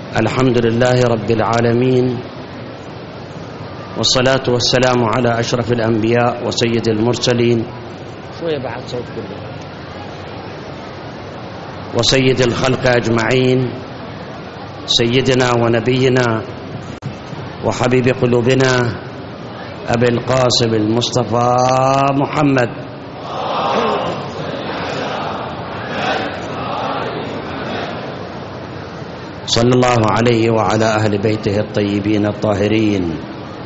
الحمد لله رب العالمين، والصلاة والسلام على أشرف الأنبياء وسيد المرسلين وسيد الخلق أجمعين، سيدنا ونبينا وحبيب قلوبنا أبي القاسم المصطفى محمد صلى الله عليه وعلى أهل بيته الطيبين الطاهرين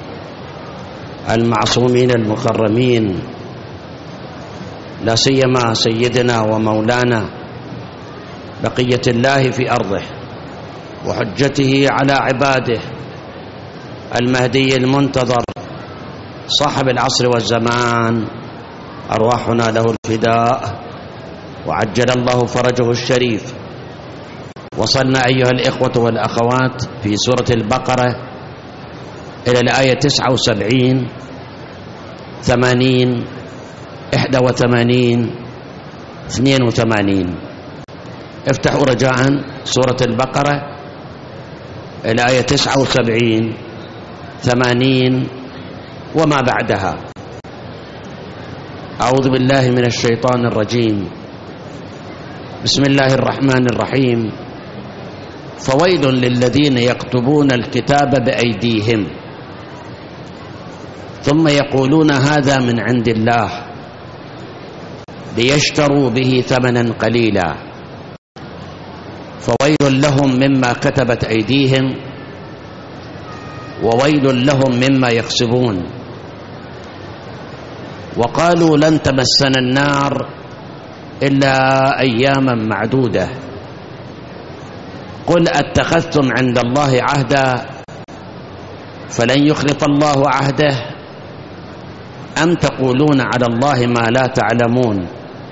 المعصومين المكرمين، لا سيما سيدنا ومولانا بقية الله في أرضه وحجته على عباده المهدي المنتظر صاحب العصر والزمان، أرواحنا له الفداء وعجل الله فرجه الشريف. وصلنا أيها الإخوة والأخوات في سورة البقرة إلى الآية 79 80 81 82. افتحوا رجاء سورة البقرة الآية 79 80 وما بعدها. أعوذ بالله من الشيطان الرجيم. بسم الله الرحمن الرحيم. فويل للذين يكتبون الكتاب بأيديهم ثم يقولون هذا من عند الله ليشتروا به ثمنا قليلا فويل لهم مما كتبت أيديهم وويل لهم مما يكسبون. وقالوا لن تمسنا النار إلا أياما معدودة قل أتخذتم عند الله عهدا فلن يخلف الله عهده أم تقولون على الله ما لا تعلمون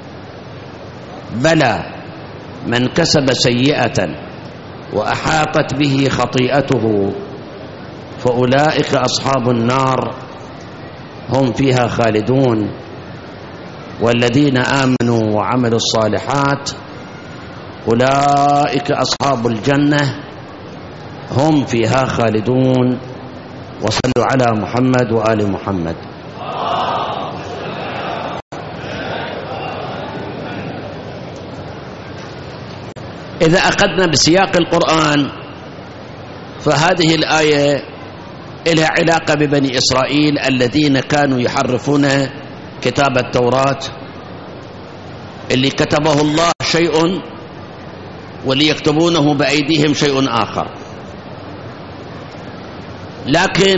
بلى من كسب سيئة وأحاطت به خطيئته فأولئك أصحاب النار هم فيها خالدون والذين آمنوا وعملوا الصالحات أولئك أصحاب الجنة هم فيها خالدون. وصلوا على محمد وآل محمد. إذا أخذنا بسياق القرآن فهذه الآية لها علاقة ببني إسرائيل الذين كانوا يحرفون كتاب التوراة اللي كتبه الله شيء وليكتبونه بأيديهم شيء آخر. لكن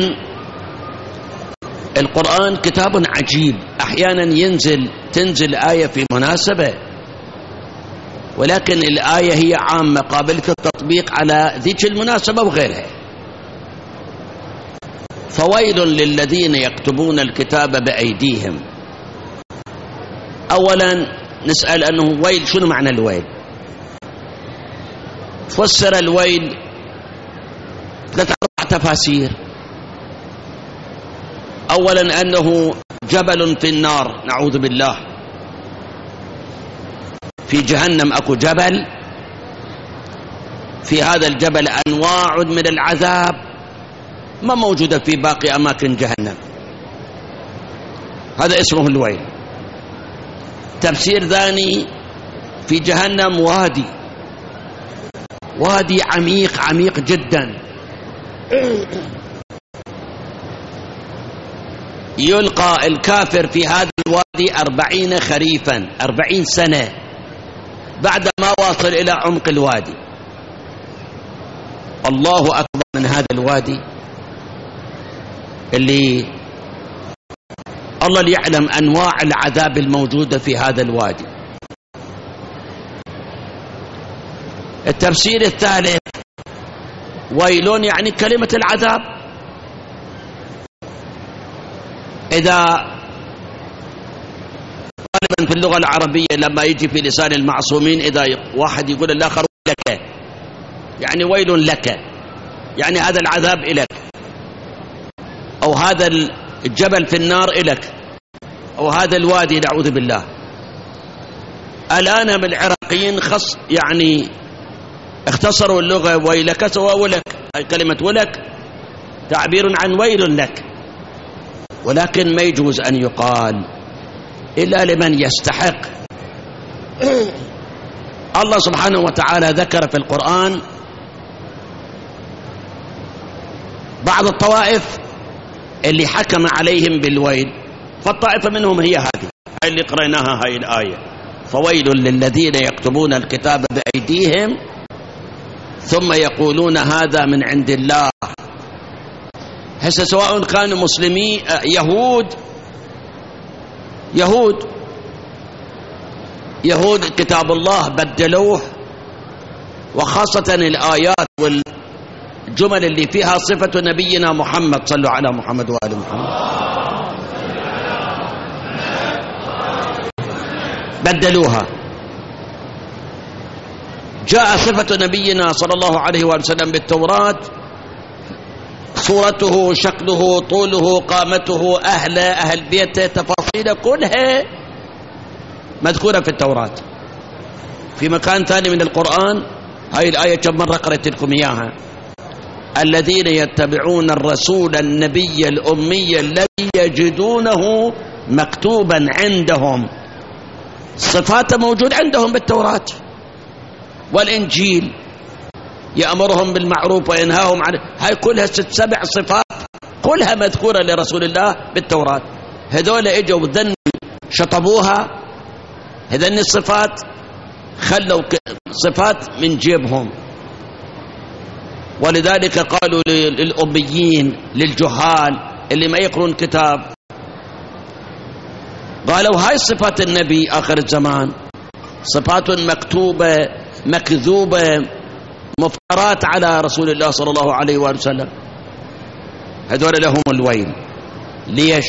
القرآن كتاب عجيب، أحيانا تنزل آية في مناسبة ولكن الآية هي عامة قابلة التطبيق على ذيك المناسبة وغيرها. فويل للذين يكتبون الكتاب بأيديهم. أولا نسأل أنه ويل، شنو معنى الويل؟ فسر الويل 3-4 تفاسير. أولا أنه جبل في النار، نعوذ بالله، في جهنم أكو جبل، في هذا الجبل أنواع من العذاب ما موجودة في باقي أماكن جهنم، هذا اسمه الويل. تفسير ثاني، في جهنم وادي عميق جدا، يلقى الكافر في هذا الوادي 40 خريفا، 40 سنة بعد ما واصل إلى عمق الوادي. الله أكبر من هذا الوادي اللي الله يعلم أنواع العذاب الموجودة في هذا الوادي. التفسير الثالث، ويلون يعني كلمة العذاب. إذا غالبا في اللغة العربية لما يجي في لسان المعصومين إذا واحد يقول الآخر لك، يعني ويل لك، يعني هذا العذاب إلك، أو هذا الجبل في النار إلك، أو هذا الوادي نعوذ بالله. الآن بالعراقيين يعني اختصروا اللغة ويلك سوى ولك، هاي كلمة ولك تعبير عن ويل لك، ولكن ما يجوز أن يقال إلا لمن يستحق. الله سبحانه وتعالى ذكر في القرآن بعض الطوائف اللي حكم عليهم بالويل، فالطائفة منهم هي هذه اللي قرأناها هاي الآية: فويل للذين يكتبون الكتاب بأيديهم ثم يقولون هذا من عند الله. هسه سواء كانوا مسلمين يهود كتاب الله بدلوه، وخاصة الآيات والجمل اللي فيها صفة نبينا محمد، صلوا على محمد وآل محمد، بدلوها. جاء صفة نبينا صلى الله عليه وسلم بالتوراة، صورته، شكله، طوله، قامته، أهل بيته، تفاصيله كلها مذكورة في التوراة. في مكان ثاني من القرآن هاي الآية كم مرة قرأت لكم إياها: الذين يتبعون الرسول النبي الأمي الذي يجدونه مكتوبا عندهم. صفاته موجود عندهم بالتوراة والإنجيل، يأمرهم بالمعروف وينهاهم عن، هاي كلها 6-7 صفات كلها مذكورة لرسول الله بالتوراة. هذول اجوا ذن شطبوها، هذن الصفات خلوا صفات من جيبهم. ولذلك قالوا للأميين، للجهال اللي ما يقرون كتاب، قالوا هاي صفات النبي آخر الزمان، صفات مكتوبة مكذوبة مفترات على رسول الله صلى الله عليه وسلم. هذول لهم الويل. ليش؟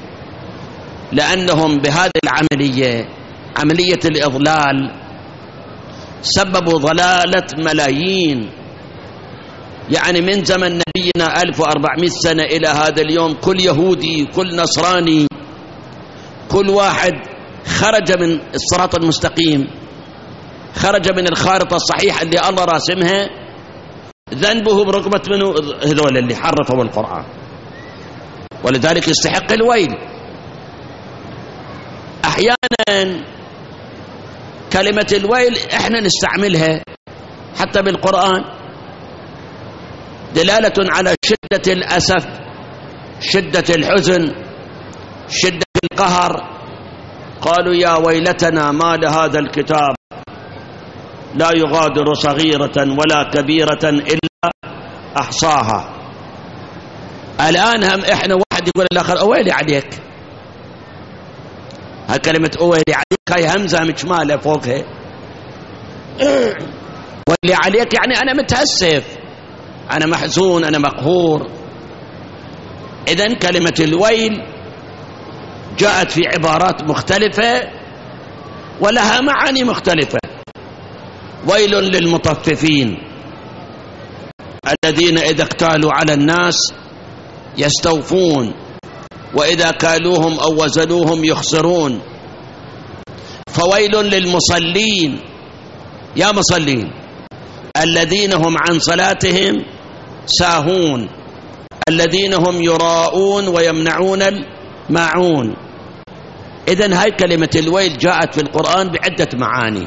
لأنهم بهذه العملية، عملية الإضلال، سببوا ضلالة ملايين. يعني من زمن نبينا 1400 سنة إلى هذا اليوم، كل يهودي، كل نصراني، كل واحد خرج من الصراط المستقيم، خرج من الخارطة الصحيحة اللي الله راسمها، ذنبه برقبة منه هذول اللي حرفوا القرآن، ولذلك يستحق الويل. أحيانا كلمة الويل احنا نستعملها حتى بالقرآن دلالة على شدة الأسف، شدة الحزن، شدة القهر. قالوا يا ويلتنا ما لهذا الكتاب لا يغادر صغيرة ولا كبيرة إلا أحصاها. الآن هم إحنا واحد يقول الآخر أويلي عليك، هاي كلمة أويلي عليك هاي همزة مجمالة فوقها، واللي عليك يعني أنا متأسف، أنا محزون، أنا مقهور. إذن كلمة الويل جاءت في عبارات مختلفة ولها معاني مختلفة. ويل للمطففين الذين إذا اكتالوا على الناس يستوفون وإذا كالوهم أو وزنوهم يخسرون. فويل للمصلين، يا مصلين، الذين هم عن صلاتهم ساهون، الذين هم يراءون ويمنعون الماعون. إذن هاي كلمة الويل جاءت في القرآن بعدة معاني،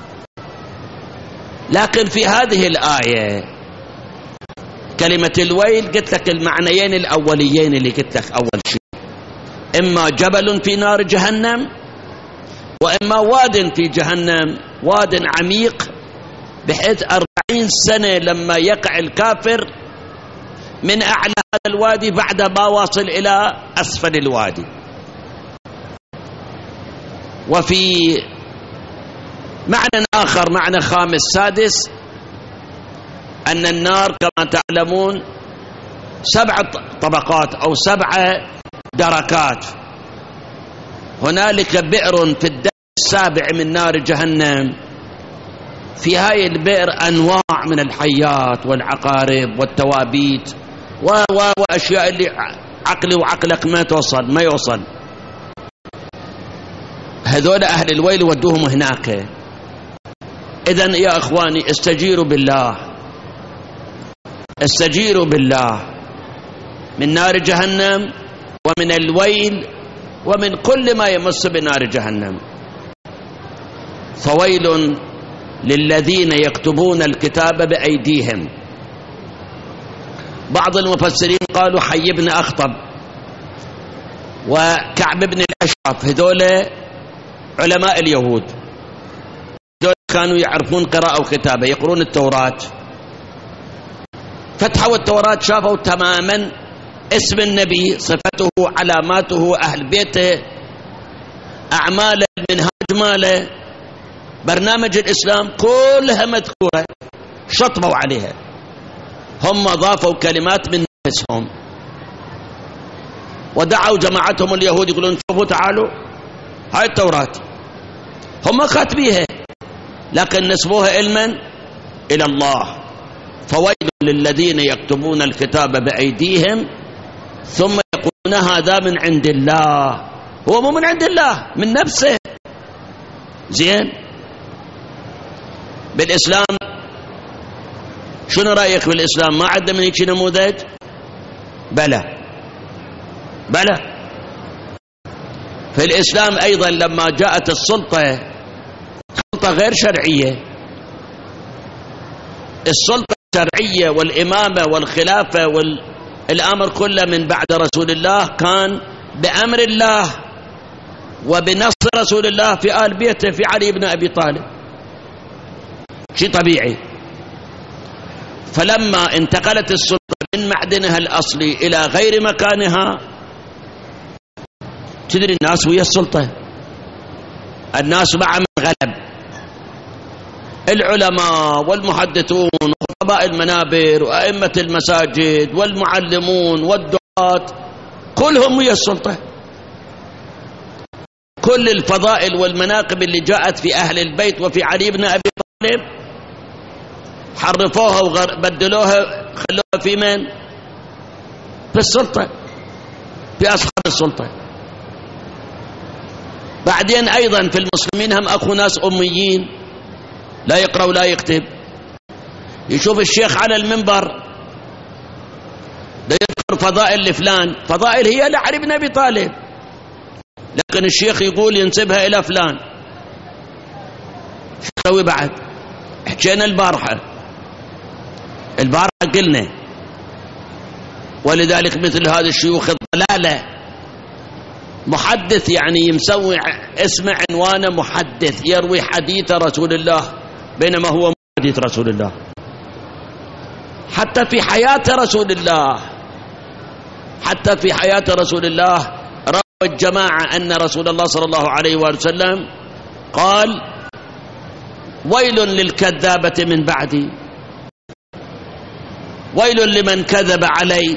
لكن في هذه الآية كلمة الويل قلت لك المعنيين الأوليين اللي قلت لك أول شيء، إما جبل في نار جهنم، وإما واد في جهنم، واد عميق بحيث 40 سنة لما يقع الكافر من أعلى هذا الوادي بعد ما واصل إلى أسفل الوادي. وفي معنى آخر، معنى خامس سادس، أن النار كما تعلمون 7 طبقات أو 7 دركات. هنالك بئر في الدرك السابع من نار جهنم، في هاي البئر أنواع من الحيات والعقارب والتوابيت وأشياء اللي عقلي وعقلك ما يوصل. هذول أهل الويل ودوهم هناك. إذن يا إخواني استجيروا بالله، استجيروا بالله من نار جهنم ومن الويل ومن كل ما يمس بنار جهنم. فويل للذين يكتبون الكتاب بأيديهم. بعض المفسرين قالوا حي بن أخطب وكعب بن الأشرف، هذول علماء اليهود، هذول كانوا يعرفون قراءة وكتابة، يقرون التوراة، فتحوا التوراة شافوا تماما اسم النبي، صفته، علاماته، أهل بيته، أعماله، المنهاج ماله، برنامج الإسلام، كلها مذكورة، شطبوا عليها. هم ضافوا كلمات من نفسهم ودعوا جماعتهم اليهود يقولون شوفوا تعالوا هاي التوراة هم كاتبيها لكن نسبوها علما إلى الله. فويل للذين يكتبون الكتاب بأيديهم ثم يقولون هذا من عند الله. هو مو من عند الله، من نفسه. زين، بالإسلام شنو رأيك بالإسلام؟ ما عندنا من هيك نموذج؟ بلى بلى. في الإسلام أيضا لما جاءت السلطة، سلطة غير شرعية، السلطة الشرعية والإمامة والخلافة والأمر كله من بعد رسول الله كان بأمر الله وبنص رسول الله في آل بيته، في علي بن أبي طالب، شيء طبيعي. فلما انتقلت السلطة من معدنها الأصلي إلى غير مكانها، تدري الناس ويا السلطة، الناس مع من غلب، العلماء والمحدثون وخطباء المنابر وأئمة المساجد والمعلمون والدعاة كلهم ويا السلطة. كل الفضائل والمناقب اللي جاءت في أهل البيت وفي علي بن أبي طالب حرفوها وبدلوها، خلوها في من؟ في السلطة، في أصحاب السلطة. بعدين أيضا في المسلمين هم أكو ناس أميين لا يقرأ ولا يكتب، يشوف الشيخ على المنبر لا يذكر فضائل لفلان، فضائل هي لعلي بن أبي طالب، لكن الشيخ يقول ينسبها إلى فلان. شو نسوي بعد؟ حكينا البارحة قلنا، ولذلك مثل هذا الشيوخ الضلالة محدث، يعني مسوي اسم عنوانه محدث، يروي حديث رسول الله بينما هو مو حديث رسول الله. حتى في حياة رسول الله، حتى في حياة رسول الله روى الجماعة أن رسول الله صلى الله عليه وسلم قال ويل للكذابة من بعدي، ويل لمن كذب علي.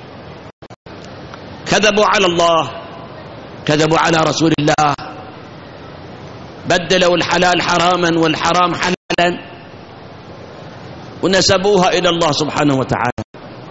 كذبوا على الله، كذبوا على رسول الله، بدلوا الحلال حراما والحرام حلالا ونسبوها إلى الله سبحانه وتعالى،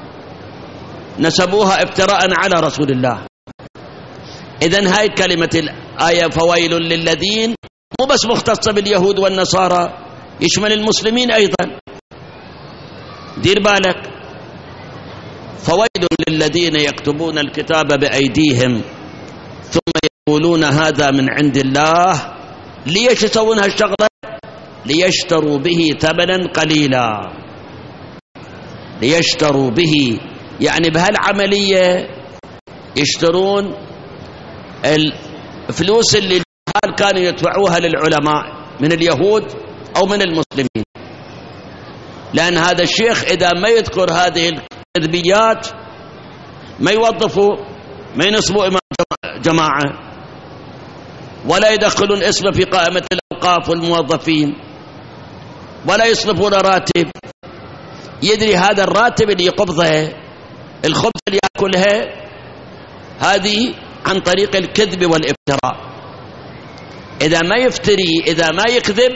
نسبوها افتراء على رسول الله. إذن هاي كلمة الآية فويل للذين مو بس مختصة باليهود والنصارى، يشمل المسلمين أيضا، دير بالك. فويل للذين يكتبون الكتاب بأيديهم ثم يقولون هذا من عند الله. ليش يسوون هالشغلة؟ ليشتروا به ثمنا قليلا، ليشتروا به، يعني بهالعملية يشترون الفلوس اللي الجهال كانوا يدفعوها للعلماء من اليهود أو من المسلمين. لأن هذا الشيخ إذا ما يذكر هذه الكذبيات ما يوظفوا، ما ينصبوا إمام جماعة ولا يدخلون اسمه في قائمة الأوقاف والموظفين ولا يصرفون راتب. يدري هذا الراتب اللي يقبضه، الخبز اللي يأكلها، هذه عن طريق الكذب والافتراء. إذا ما يفتري، إذا ما يكذب،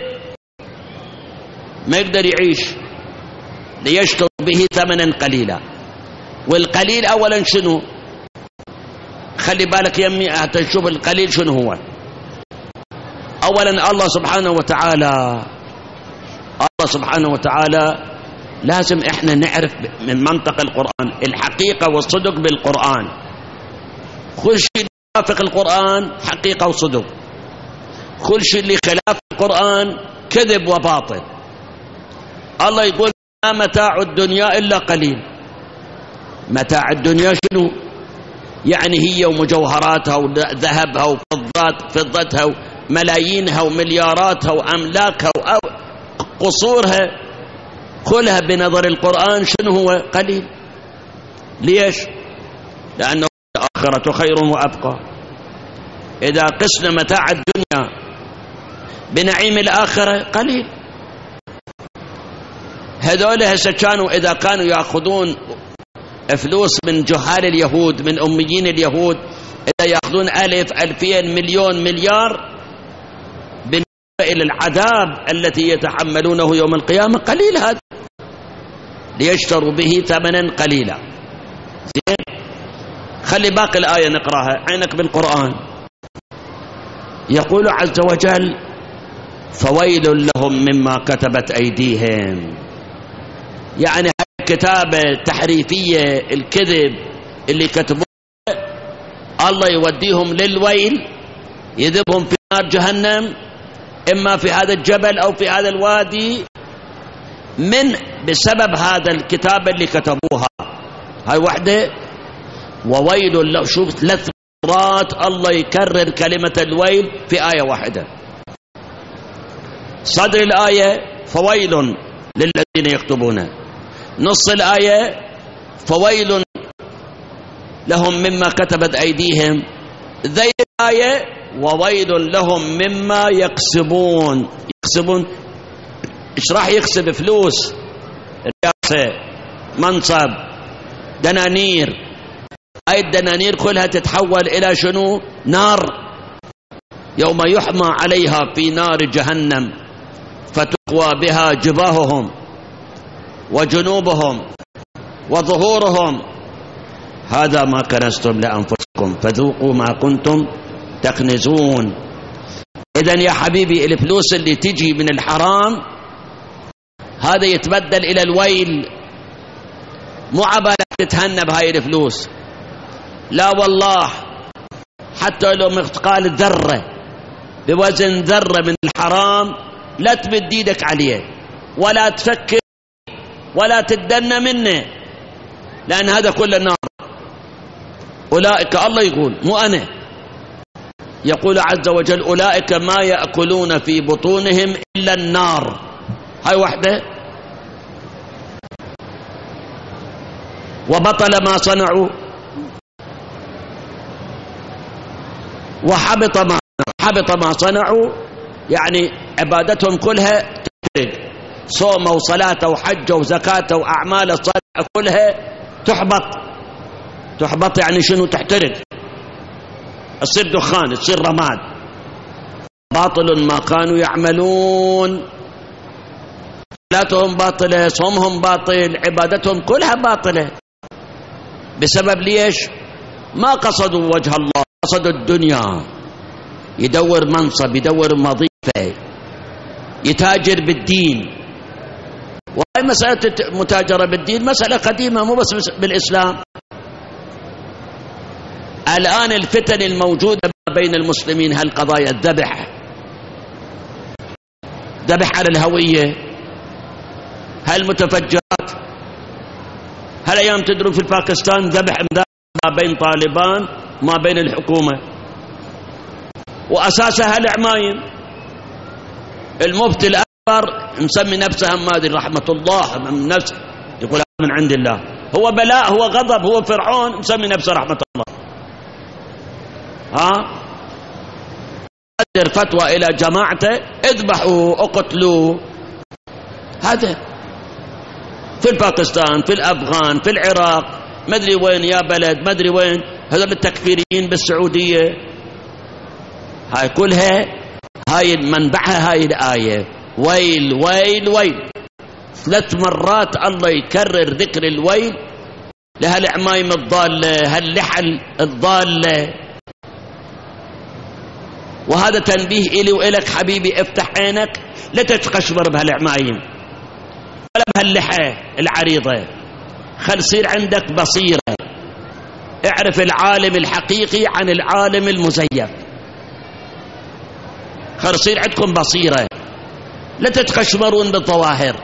ما يقدر يعيش. ليشتروا به ثمنا قليلا. والقليل أولا شنو؟ خلي بالك يمي تشوف القليل شنو هو. أولا الله سبحانه وتعالى سبحانه وتعالى لازم احنا نعرف من منطق القرآن الحقيقة والصدق بالقرآن. كل شيء يوافق القرآن حقيقة وصدق، كل شيء اللي خلاف القرآن كذب وباطل. الله يقول ما متاع الدنيا إلا قليل. متاع الدنيا شنو؟ يعني هي ومجوهراتها وذهبها وفضتها وملايينها وملياراتها وأملاكها وقصورها كلها بنظر القرآن شنو هو؟ قليل. ليش؟ لأنه الآخرة خير وأبقى. إذا قسنا متاع الدنيا بنعيم الآخرة قليل. هذول هسه كانوا إذا كانوا يأخذون فلوس من جهال اليهود من أميين اليهود، إذا يأخذون 1000 2000 مليون مليار بالنسبة إلى العذاب التي يتحملونه يوم القيامة قليل هذا، ليشتروا به ثمنا قليلا. زين، خلي باقي الآية نقراها، عينك بالقرآن. يقول عز وجل فويل لهم مما كتبت أيديهم. يعني الكتابة التحريفية الكذب اللي كتبوه الله يوديهم للويل، يذبهم في نار جهنم، إما في هذا الجبل أو في هذا الوادي، بسبب هذا الكتابة اللي كتبوها. هاي وحدة. وويل له، شوف 3 مرات الله يكرر كلمة الويل في آية واحدة. صدر الآية فويل للذين يكتبون، نص الآية فويل لهم مما كتبت أيديهم، ذي الآية وويل لهم مما يكسبون. يكسبون إيش راح يكسب؟ فلوس، رياسة، منصب، دنانير. هاي الدنانير كلها تتحول إلى شنو؟ نار، يوم يحمى عليها في نار جهنم فتقوى بها جباههم وجنوبهم وظهورهم هذا ما كنزتم لأنفسكم فذوقوا ما كنتم تكنزون. إذن يا حبيبي الفلوس اللي تجي من الحرام هذا يتبدل إلى الويل. مو عبالك تتهنى بهاي الفلوس، لا والله، حتى لو مثقال ذرة بوزن ذرة من الحرام لا تمد ايدك عليه ولا تفكر ولا تدنى منه، لأن هذا كله نار. أولئك، الله يقول مو أنا، يقول عز وجل أولئك ما يأكلون في بطونهم إلا النار. هاي وحدة. وبطل ما صنعوا وحبط ما صنعوا، يعني عبادتهم كلها تحرق، صوم وصلاة وحج وزكاة وأعمال الصالحة كلها تحبط. يعني شنو؟ تحترق، تصير دخان، تصير رماد. باطل ما كانوا يعملون، صلاتهم باطلة، صومهم باطل، عبادتهم كلها باطلة. بسبب ليش؟ ما قصدوا وجه الله، قصدوا الدنيا، يدور منصب، يدور وظيفة، يتاجر بالدين. وهي مسألة متاجرة بالدين مسألة قديمة مو بس بالإسلام. الآن الفتن الموجودة بين المسلمين هالقضايا، الذبح على الهوية، هالمتفجرات، هالأيام تدروا في باكستان ذبح ما بين طالبان ما بين الحكومة، وأساسها العمايم. المفتي الأكبر مسمي نفسه همادي رحمة الله من نفسه، يقول من عند الله، هو بلاء، هو غضب، هو فرعون، مسمي نفسه رحمة الله. أدر فتوى إلى جماعته اذبحوا اقتلوا. هذا في باكستان، في الأفغان، في العراق، ما أدري وين يا بلد، ما أدري وين، هذول التكفيريين بالسعودية. هاي كلها هاي منبعها هاي الآية ويل ويل ويل. 3 مرات الله يكرر ذكر الويل لهالعمايم الضالة، هاللحل الضالة. وهذا تنبيه إلي وإلك حبيبي، افتح عينك لا تتقشبر بهالعمايم، ولا بهاللحى العريضة. خل يصير عندك بصيرة، اعرف العالم الحقيقي عن العالم المزيف. خل يصير عندكم بصيرة، لا تتخشمرون بالظواهر.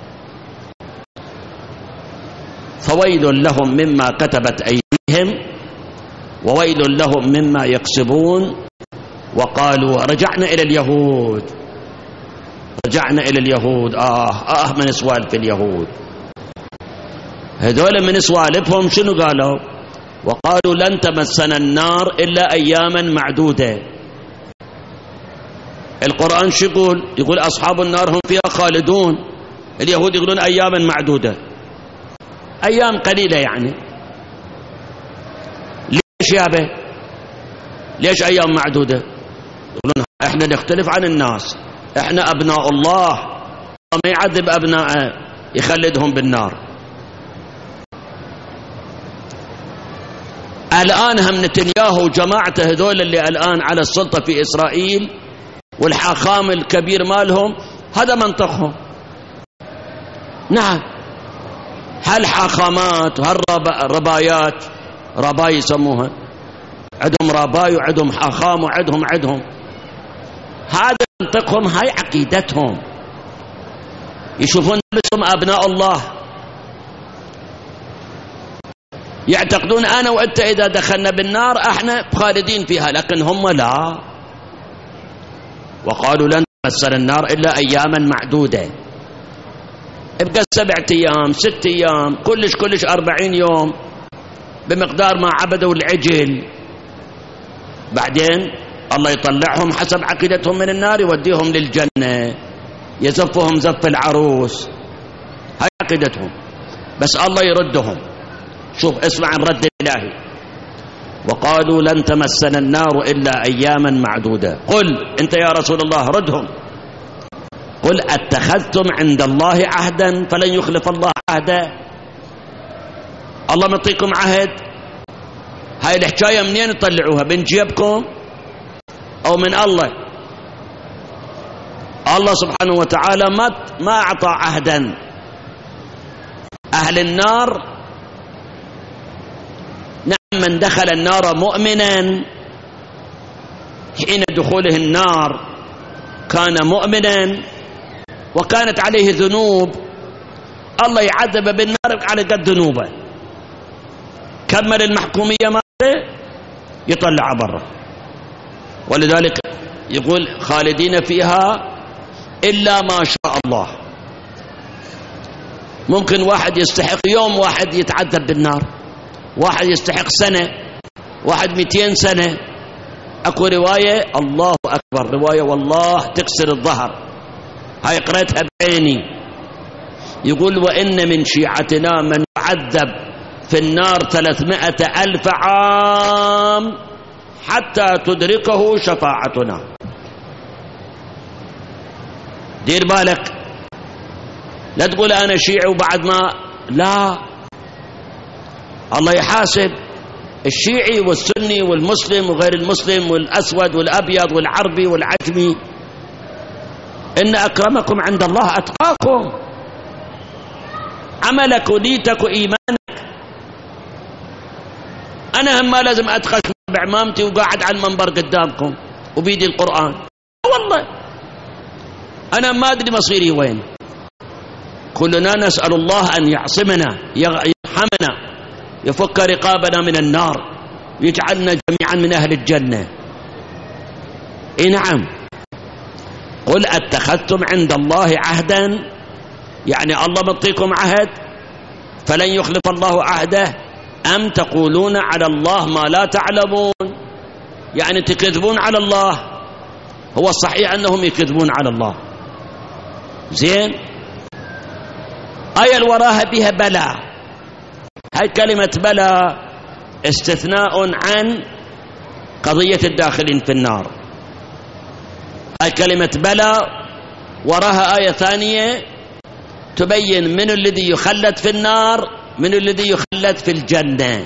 فويل لهم مما كتبت أيديهم وويل لهم مما يكسبون. وقالوا رجعنا إلى اليهود، رجعنا إلى اليهود. من سوالف اليهود هذول، من سوالفهم شنو قالوا؟ وقالوا لن تمسنا النار إلا أياما معدودة. القرآن شو يقول؟ يقول أصحاب النار هم فيها خالدون. اليهود يقولون أياما معدودة، أيام قليلة يعني. ليش يابا؟ ليش أيام معدودة؟ يقولون احنا نختلف عن الناس، احنا أبناء الله، ما يعذب أبناءه يخلدهم بالنار. الآن هم نتنياهو وجماعته هذول اللي الآن على السلطة في إسرائيل والحاخام الكبير مالهم، هذا منطقهم. نعم، هالحاخامات وهالربايات، رباي يسموها، عندهم رباي وعندهم حاخام وعندهم هذا منطقهم، هاي عقيدتهم. يشوفون نفسهم أبناء الله، يعتقدون أنا وأنت إذا دخلنا بالنار احنا خالدين فيها، لكن هم لا. وقالوا لن تمسنا النار إلا أياما معدودة. ابقى 7 أيام 6 أيام كلش 40 يوم بمقدار ما عبدوا العجل، بعدين الله يطلعهم حسب عقيدتهم من النار يوديهم للجنة، يزفهم زف العروس. هاي عقيدتهم، بس الله يردهم. شوف اسمع الرد الإلهي. وقالوا لن تمسنا النار إلا أياما معدودة. قل أنت يا رسول الله ردهم، قل اتخذتم عند الله عهدا فلن يخلف الله عهده. الله مطيكم عهد؟ هاي الحكاية منين تطلعوها؟ من جيبكم أو من الله؟ الله سبحانه وتعالى ما أعطى عهدا. أهل النار نعم، من دخل النار مؤمنا حين دخوله النار كان مؤمنا وكانت عليه ذنوب، الله يعذب بالنار على قد ذنوبه. كمل المحكومية ماله يطلع برا. ولذلك يقول خالدين فيها إلا ما شاء الله. ممكن واحد يستحق يوم واحد يتعذب بالنار، واحد يستحق سنة، واحد 200 سنة. أكو رواية الله أكبر، رواية والله تكسر الظهر، هاي قرأتها بعيني. يقول وإن من شيعتنا من يعذب في النار 300,000 عام حتى تدركه شفاعتنا. دير بالك، لا تقول أنا شيعي وبعد ما، لا، الله يحاسب الشيعي والسني والمسلم وغير المسلم والأسود والأبيض والعربي والعجمي. إن أكرمكم عند الله أتقاكم. عملك وديتك وإيمانك. أنا هم ما لازم أتخش بعمامتي وقاعد على المنبر قدامكم وبيدي القرآن، والله أنا ما أدري مصيري وين. كلنا نسأل الله أن يعصمنا، يرحمنا، يفك رقابنا من النار، ويجعلنا جميعا من أهل الجنة. نعم، قل اتخذتم عند الله عهدا، يعني الله مطيكم عهد فلن يخلف الله عهده، أم تقولون على الله ما لا تعلمون، يعني تكذبون على الله. هو الصحيح أنهم يكذبون على الله. زين، آية الوراها بها بلى. هاي كلمة بلى استثناء عن قضية الداخلين في النار. هاي كلمة بلى وراها آية ثانية تبين من الذي يخلد في النار من الذي يخلد في الجنة.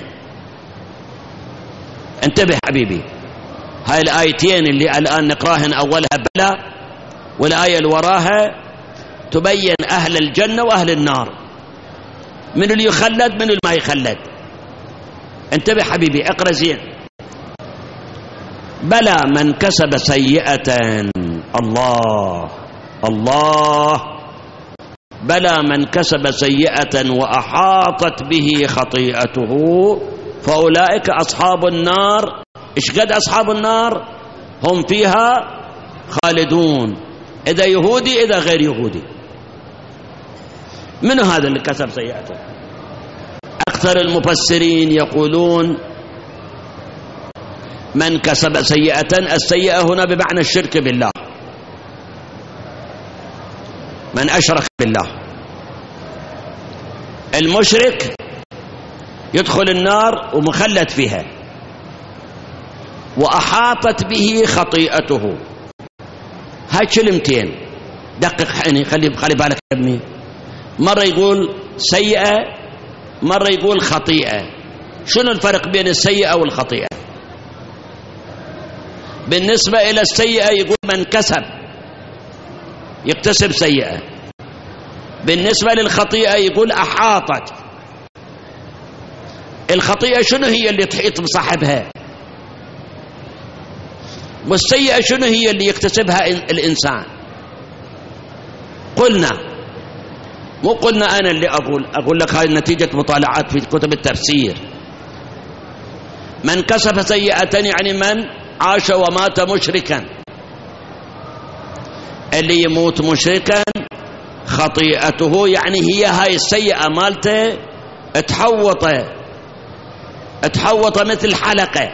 انتبه حبيبي، هاي الآيتين اللي الآن نقراهن أولها بلى والآية اللي وراها تبين أهل الجنة وأهل النار، من اللي يخلد من اللي ما يخلد. انتبه حبيبي، اقرأ زين. بلى من كسب سيئة، الله الله، بلى من كسب سيئة وأحاطت به خطيئته فأولئك أصحاب النار. إيش قد أصحاب النار؟ هم فيها خالدون، إذا يهودي إذا غير يهودي. من هذا اللي كسب سيئته؟ أكثر المفسرين يقولون من كسب سيئة، السيئة هنا بمعنى الشرك بالله، من أشرك بالله. المشرك يدخل النار ومخلد فيها، وأحاطت به خطيئته. هاي كلمتين دقق، يعني خلي بالك يا ابني. مرة يقول سيئة، مرة يقول خطيئة. شنو الفرق بين السيئة والخطيئة؟ بالنسبة إلى السيئة يقول من كسب، يكتسب سيئة. بالنسبة للخطيئة يقول أحاطت. الخطيئة شنو هي؟ اللي تحيط بصاحبها. والسيئة شنو هي؟ اللي يكتسبها الإنسان. قلنا، مو قلنا أنا اللي أقول لك، هاي نتيجة مطالعات في كتب التفسير. من كسب سيئة يعني من عاش ومات مشركا، اللي يموت مشركا خطيئته يعني هي هاي السيئة مالته اتحوط مثل حلقة.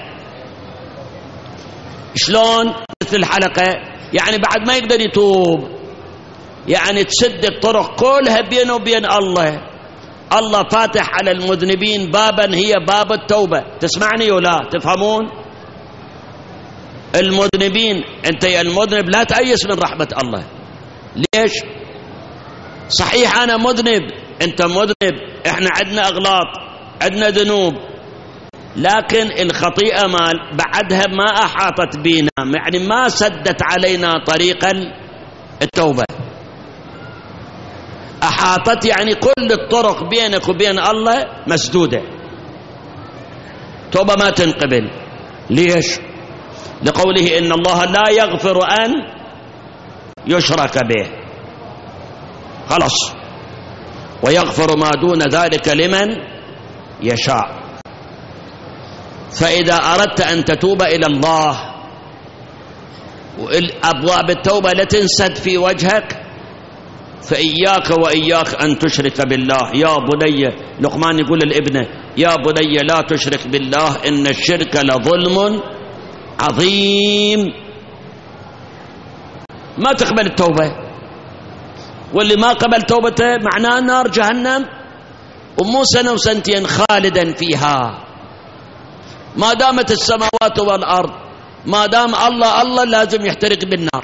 شلون مثل حلقة؟ يعني بعد ما يقدر يتوب، يعني تسد الطرق كلها بينه وبين الله. الله فاتح على المذنبين بابا، هي باب التوبة. تسمعني ولا تفهمون؟ المذنبين، انت يا المذنب لا تأيس من رحمة الله. ليش؟ صحيح أنا مذنب، أنت مذنب، إحنا عندنا أغلاط، عندنا ذنوب، لكن الخطيئة ما بعدها ما أحاطت بنا، يعني ما سدت علينا طريقا التوبة. أحاطت يعني كل الطرق بينك وبين الله مسدودة، توبة ما تنقبل. ليش؟ لقوله إن الله لا يغفر أن يشرك به، خلاص، ويغفر ما دون ذلك لمن يشاء. فإذا أردت أن تتوب إلى الله وأبواب التوبة لا تنسد في وجهك، فإياك وإياك أن تشرك بالله. يا بني، لقمان يقول للابنة يا بني لا تشرك بالله إن الشرك لظلم عظيم. ما تقبل التوبة، واللي ما قبل توبته معناه نار جهنم، ومو سنة وسنتين خالدا فيها. ما دامت السماوات والأرض، ما دام الله لازم يحترق بالنار.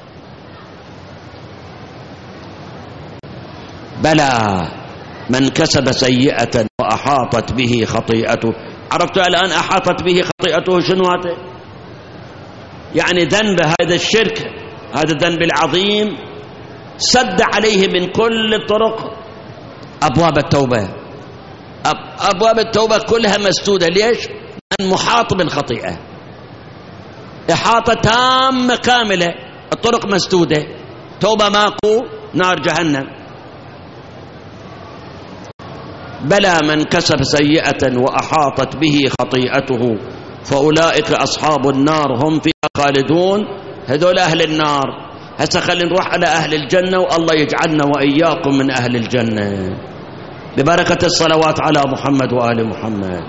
بلى من كسب سيئة وأحاطت به خطيئته. عرفت الآن أحاطت به خطيئته شنو هذا؟ يعني ذنب هذا الشرك، هذا الذنب العظيم سد عليه من كل الطرق أبواب التوبة. أبواب التوبة كلها مسدودة. ليش؟ من محاط بالخطيئة، إحاطة تامة كاملة، الطرق مسدودة، توبة ماكو، نار جهنم. بلى من كسب سيئة وأحاطت به خطيئته فأولئك أصحاب النار هم فيها خالدون. هذول أهل النار. هسه خلينا نروح على أهل الجنة، والله يجعلنا وإياكم من أهل الجنة ببركة الصلوات على محمد وآل محمد.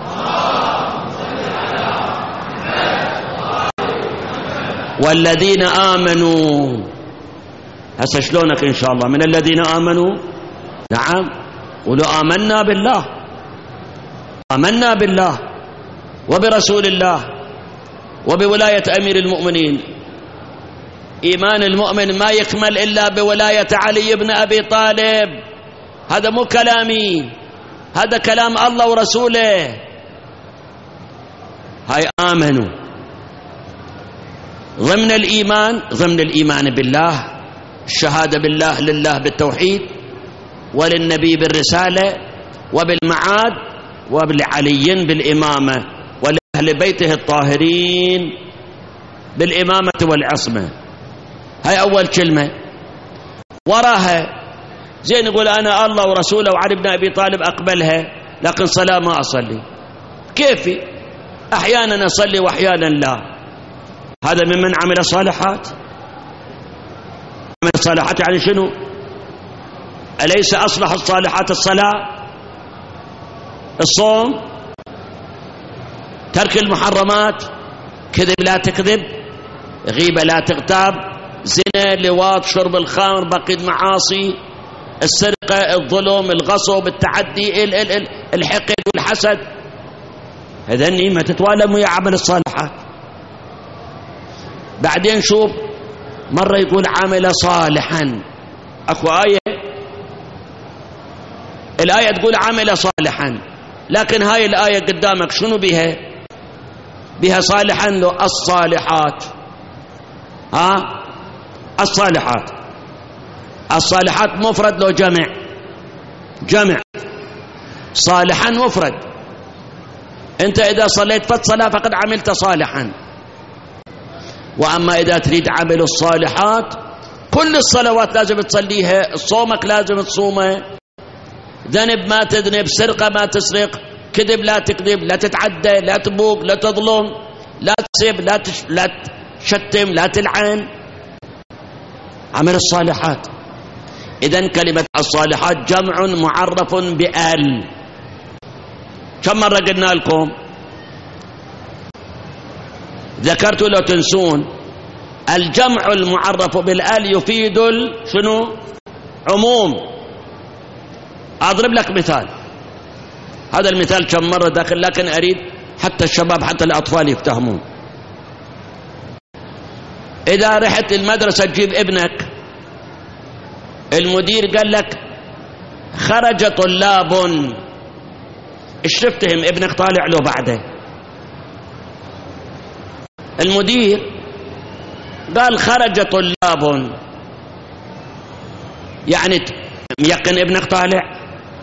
والذين آمنوا، هسه شلونك إن شاء الله من الذين آمنوا؟ نعم، قولوا آمنا بالله، آمنا بالله وبرسول الله وبولاية أمير المؤمنين. إيمان المؤمن ما يكمل إلا بولاية علي بن أبي طالب. هذا مو كلامي، هذا كلام الله ورسوله. هاي آمنوا ضمن الإيمان، ضمن الإيمان بالله الشهادة بالله لله بالتوحيد، وللنبي بالرسالة وبالمعاد، وبالعلي بالإمامة، ولأهل بيته الطاهرين بالإمامة والعصمة. هاي أول كلمة. وراها زين يقول أنا الله ورسوله وعلي بن أبي طالب أقبلها، لكن صلاة ما أصلي. كيفي؟ أحيانا أصلي وأحيانا لا. هذا ممن عمل صالحات. عمل صالحات يعني شنو؟ أليس أصلح الصالحات الصلاة، الصوم، ترك المحرمات، كذب لا تكذب، غيبة لا تغتاب، زنا، لواط، شرب الخمر، بقية معاصي، السرقة، الظلم، الغصب، التعدي، الحقد والحسد. هذني ما تتوالم ويا عمل الصالحات. بعدين شوف، مرة يقول عمل صالحا. أكو آية الآية تقول عمل صالحا، لكن هاي الآية قدامك شنو بها؟ بها صالحا لو الصالحات. الصالحات. الصالحات مفرد لو جمع؟ جمع. صالحا مفرد. انت اذا صليت فت صلاة فقد عملت صالحا. واما اذا تريد عمل الصالحات كل الصلوات لازم تصليها، صومك لازم تصومه، ذنب ما تذنب، سرقة ما تسرق، كذب لا تكذب، لا تتعدى، لا تبوق، لا تظلم، لا تسب، لا تشتم، لا تلعن. عمل الصالحات. إذن كلمة الصالحات جمع معرف بآل. كم مرة قلنا لكم؟ ذكرت لو تنسون، الجمع المعرف بالآل يفيد شنو؟ عموم. أضرب لك مثال. هذا المثال كم مرة داخل، لكن أريد حتى الشباب حتى الأطفال يفتهمون. إذا رحت المدرسة تجيب ابنك، المدير قال لك خرج طلاب، ايش تفتهم؟ ابنك طالع له بعده. المدير قال خرج طلاب، يعني ميقن ابنك طالع؟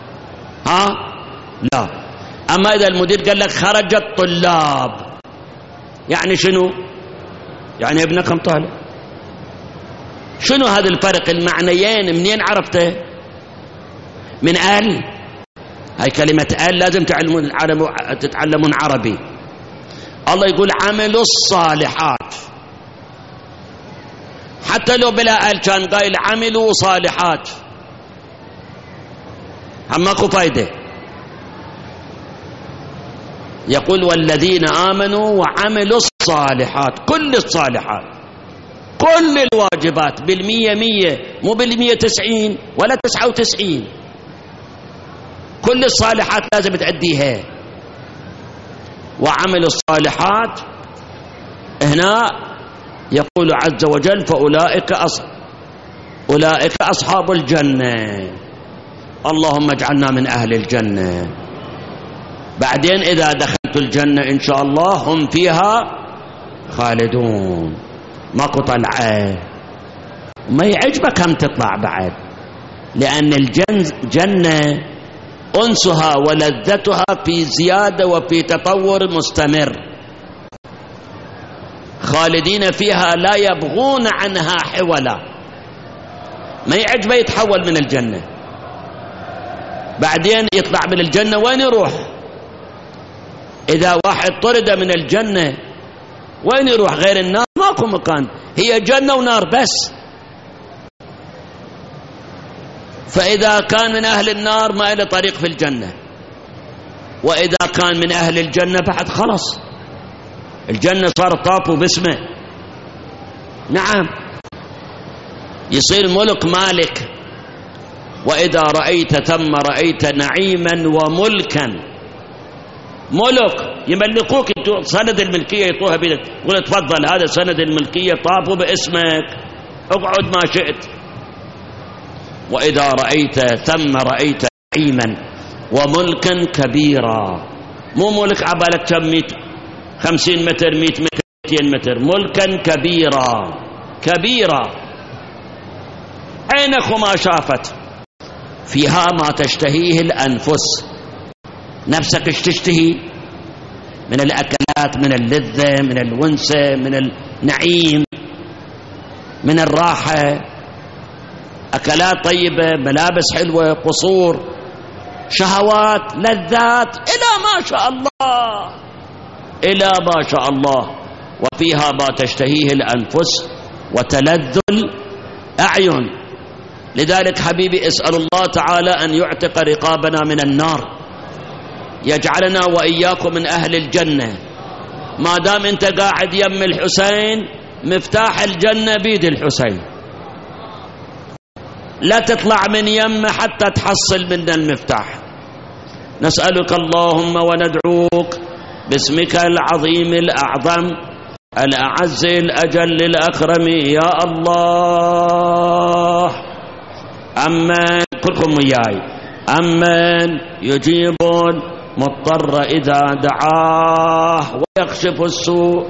لا. اما اذا المدير قال لك خرج الطلاب، يعني شنو؟ يعني ابنك طالع. شنو هذا الفرق؟ المعنيين منين عرفته؟ من آل. هاي كلمة آل لازم تتعلمون عربي. الله يقول عملوا الصالحات، حتى لو بلا آل كان قايل عملوا صالحات، ماكو فايدة. يقول والذين آمنوا وعملوا الصالحات، كل الصالحات، كل الواجبات، بالمية مية، مو بالمية 90 ولا 99. كل الصالحات لازم تأديها. وعمل الصالحات هنا يقول عز وجل أولئك أصحاب الجنة. اللهم اجعلنا من أهل الجنة. بعدين إذا دخلت الجنة إن شاء الله هم فيها خالدون، ماكو طلعة. ما يعجبك هم تطلع بعد، لأن الجنة أنسها ولذتها في زيادة وفي تطور مستمر، خالدين فيها لا يبغون عنها حولا. ما يعجبه يتحول من الجنة، بعدين يطلع من الجنة وين يروح؟ إذا واحد طرد من الجنة وين يروح غير النار؟ ماكو مكان، هي جنة ونار بس. فإذا كان من أهل النار ما له طريق في الجنة، وإذا كان من أهل الجنة بعد خلص الجنة صار طاف باسمه. نعم، يصير ملك مالك. وإذا رأيت ثم رأيت نعيما وملكا. ملك يملكوك، سند الملكية يطوها بيدك، يقول تفضل هذا سند الملكية طافوا باسمك، اقعد ما شئت. وإذا رأيت ثم رأيت نعيما وملكا كبيرا. مو ملك عبالك كم 50 متر 100 متر 200 متر، ملكا كبيرا. كبيرا عينك وما شافت، فيها ما تشتهيه الأنفس. نفسك ايش تشتهي من الأكلات، من اللذة، من الونسة، من النعيم، من الراحة، أكلات طيبة، ملابس حلوة، قصور، شهوات، لذات، إلى ما شاء الله، إلى ما شاء الله. وفيها ما تشتهيه الأنفس وتلذ الأعين. لذلك حبيبي اسأل الله تعالى أن يعتق رقابنا من النار، يجعلنا وإياكم من أهل الجنة. ما دام أنت قاعد يم الحسين، مفتاح الجنة بيد الحسين، لا تطلع من يم حتى تحصل من المفتاح. نسألك اللهم وندعوك باسمك العظيم الأعظم الأعز الأجل الأكرم يا الله. أمن كلكم وياي، أمن يجيب المضطر إذا دعاه ويكشف السوء.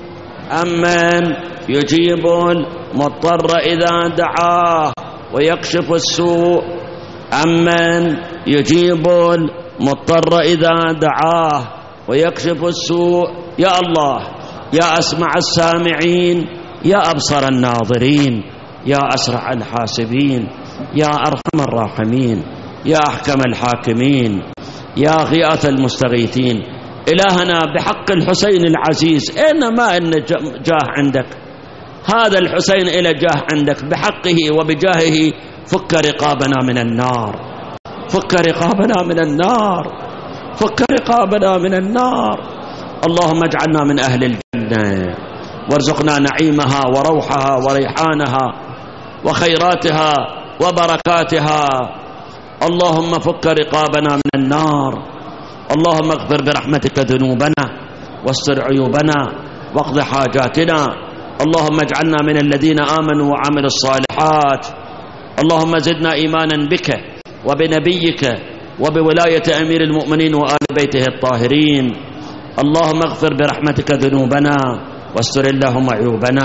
أمن يجيب المضطر إذا دعاه ويكشف السوء. أمن يجيب المضطر إذا دعاه ويكشف السوء. يا الله، يا أسمع السامعين، يا أبصر الناظرين، يا أسرع الحاسبين، يا أرحم الراحمين، يا أحكم الحاكمين، يا غياث المستغيثين. إلهنا بحق الحسين العزيز، إنما إن جاه عندك، هذا الحسين إلى جاه عندك، بحقه وبجاهه فك رقابنا من النار، فك رقابنا من النار، فك رقابنا من النار. اللهم اجعلنا من أهل الجنة، وارزقنا نعيمها وروحها وريحانها وخيراتها وبركاتها. اللهم فك رقابنا من النار. اللهم اغفر برحمتك ذنوبنا واستر عيوبنا واقض حاجاتنا. اللهم اجعلنا من الذين آمنوا وعملوا الصالحات. اللهم زدنا إيمانا بك وبنبيك وبولاية أمير المؤمنين وآل بيته الطاهرين. اللهم اغفر برحمتك ذنوبنا واستر اللهم عيوبنا.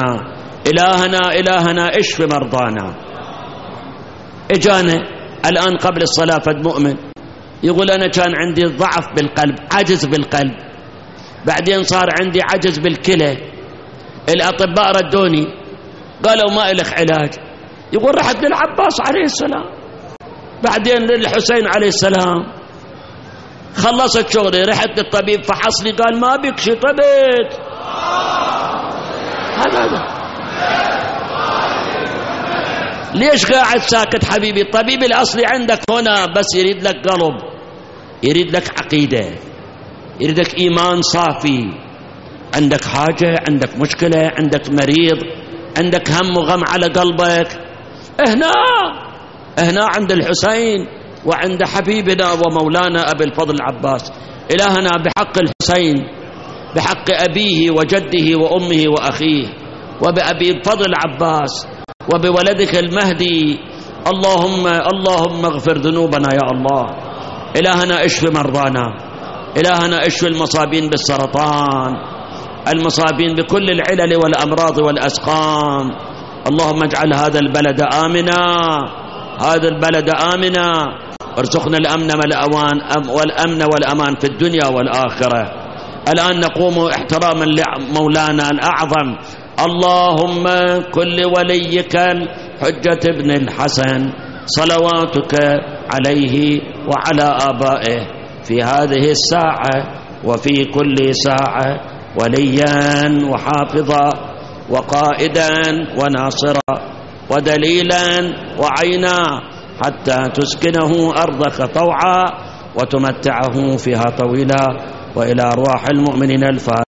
إلهنا اشف مرضانا. اجانا الآن قبل الصلاة فد مؤمن يقول أنا كان عندي ضعف بالقلب، عجز بالقلب، بعدين صار عندي عجز بالكلى، الأطباء ردوني قالوا ما إلك علاج. يقول رحت للعباس عليه السلام، بعدين للحسين عليه السلام، خلصت شغلي، رحت للطبيب فحص لي قال ما بك شي، طبيت. هذا ليش قاعد ساكت حبيبي؟ الطبيب الأصلي عندك هنا، بس يريد لك قلب، يريد لك عقيدة، يريد لك إيمان صافي. عندك حاجة، عندك مشكلة، عندك مريض، عندك هم وغم على قلبك، هنا عند الحسين وعند حبيبنا ومولانا أبي الفضل العباس. إلهنا بحق الحسين، بحق أبيه وجده وأمه وأخيه وبأبي الفضل العباس وبولدك المهدي، اللهم اغفر ذنوبنا يا الله. إلهنا اشف مرضانا، إلهنا اشف المصابين بالسرطان، المصابين بكل العلل والأمراض والأسقام. اللهم اجعل هذا البلد آمنا، هذا البلد آمنا، وارزقنا الأمن والأمن والأمان في الدنيا والآخرة. الآن نقوم احتراما لمولانا الأعظم. اللهم كل وليك الحجة ابن الحسن صلواتك عليه وعلى آبائه في هذه الساعة وفي كل ساعة وليا وحافظا وقائدا وناصرا ودليلا وعينا، حتى تسكنه أرضك طوعا وتمتعه فيها طويلا. وإلى أرواح المؤمنين الفاتحة.